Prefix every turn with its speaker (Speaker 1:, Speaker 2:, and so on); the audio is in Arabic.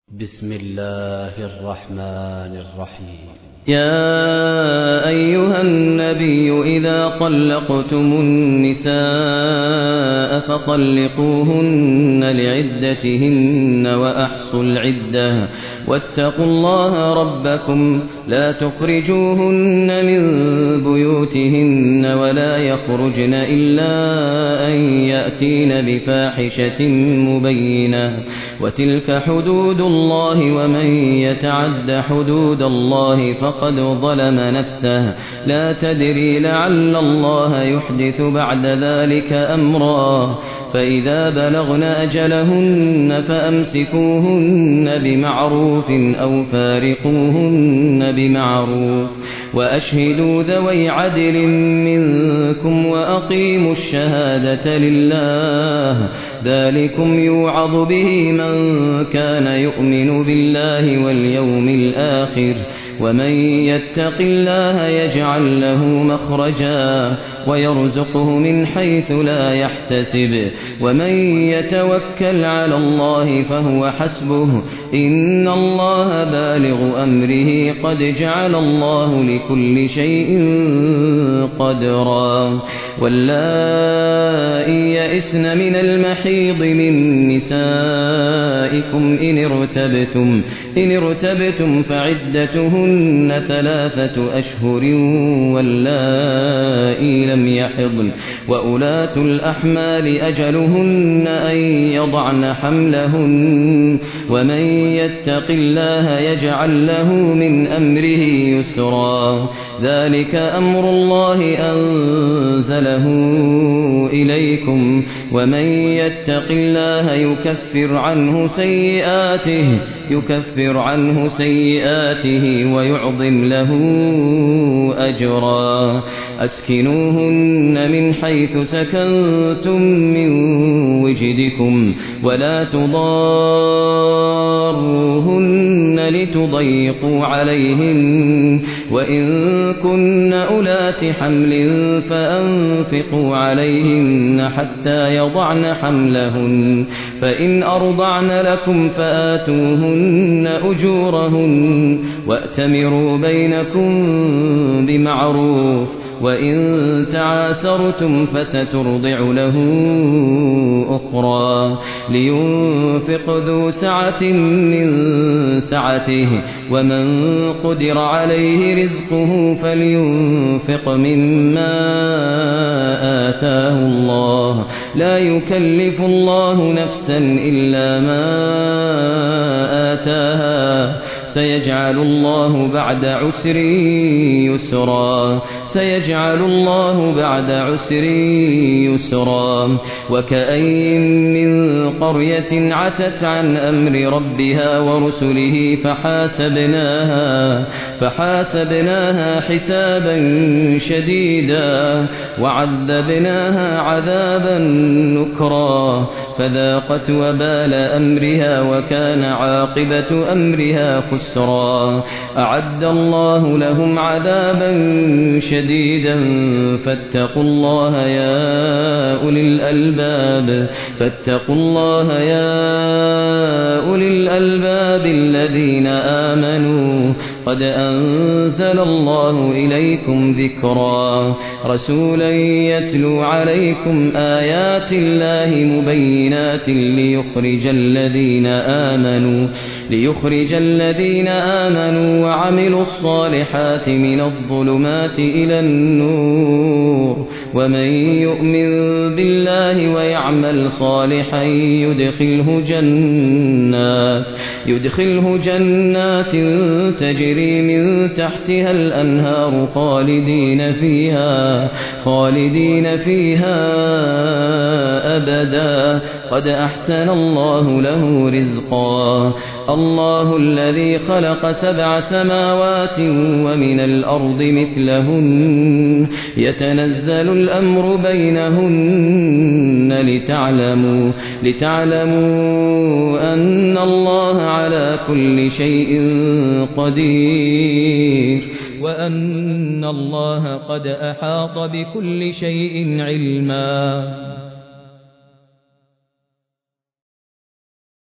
Speaker 1: بسم الله الرحمن الرحيم.
Speaker 2: يا أيها النبي إذا طلقتم النساء فطلقوهن لعدتهن وأحصوا العدة واتقوا الله ربكم لا تخرجوهن من بيوتهن ولا يخرجن إلا أن يأتين بفاحشة مبينة وتلك حدود الله ومن يتعد حدود الله فقد ظلم نفسه لا تدري لعل الله يحدث بعد ذلك أمرا فإذا بلغن أجلهن فأمسكوهن بمعروف أو فارقوهن بمعروف وأشهدوا ذوي عدل منكم وأقيموا الشهادة لله ذلكم يوعظ به من كان يؤمن بالله واليوم الآخر ومن يتق الله يجعل له مخرجا ويرزقه من حيث لا يحتسب ومن يتوكل على الله فهو حسبه إن الله بالغ أمره قد جعل الله لكل شيء قدرا واللائي يئسن من المحيض من نسائكم إن ارتبتم فعدتهن 3 أشهر واللائي لم يحضن وأولاة الأحمال أجلهن أن يضعن حملهن ومن يتق الله يجعل له من أمره يسرا ذلك أمر الله أنزله إليكم ومن يتق الله يكفر عنه سيئاته ويعظم له أجرا أسكنوهن من حيث سكنتم من وجدكم ولا تضاروهن لتضيقوا عليهن وإن كن أولات حمل فأنفقوا عليهن حتى يضعن حملهن فإن أرضعن لكم فآتوهن أجورهن وأتمروا بينكم بمعروف وإن تعاسرتم فسترضع له أخرى لينفق ذو سعة من سعته ومن قدر عليه رزقه فلينفق مما آتاه الله لا يكلف الله نفسا إلا ما آتاها سيجعل الله بعد عسر يسرا وكأين من قرية عتت عن أمر ربها ورسله فحاسبناها حسابا شديدا وعذبناها عذابا نكرا فذاقت وبال أمرها وكان عاقبة أمرها خسرا أعد الله لهم عذابا شديدا فاتقوا الله يا أولي الألباب الذين آمنوا قد أنزل الله إليكم ذكرا رسولا يتلو عليكم آيات الله مبينات ليخرج الذين آمنوا وعملوا الصالحات من الظلمات إلى النور ومن يؤمن بالله ويعمل صالحا يدخله جنات تجري من تحتها الأنهار خالدين فيها أبدا قد أحسن الله له رزقا الله الذي خلق 7 سماوات ومن الأرض مثلهن يتنزل الأمر بينهن لتعلموا أن الله على كل شيء قدير وأن الله قد أحاط بكل شيء علما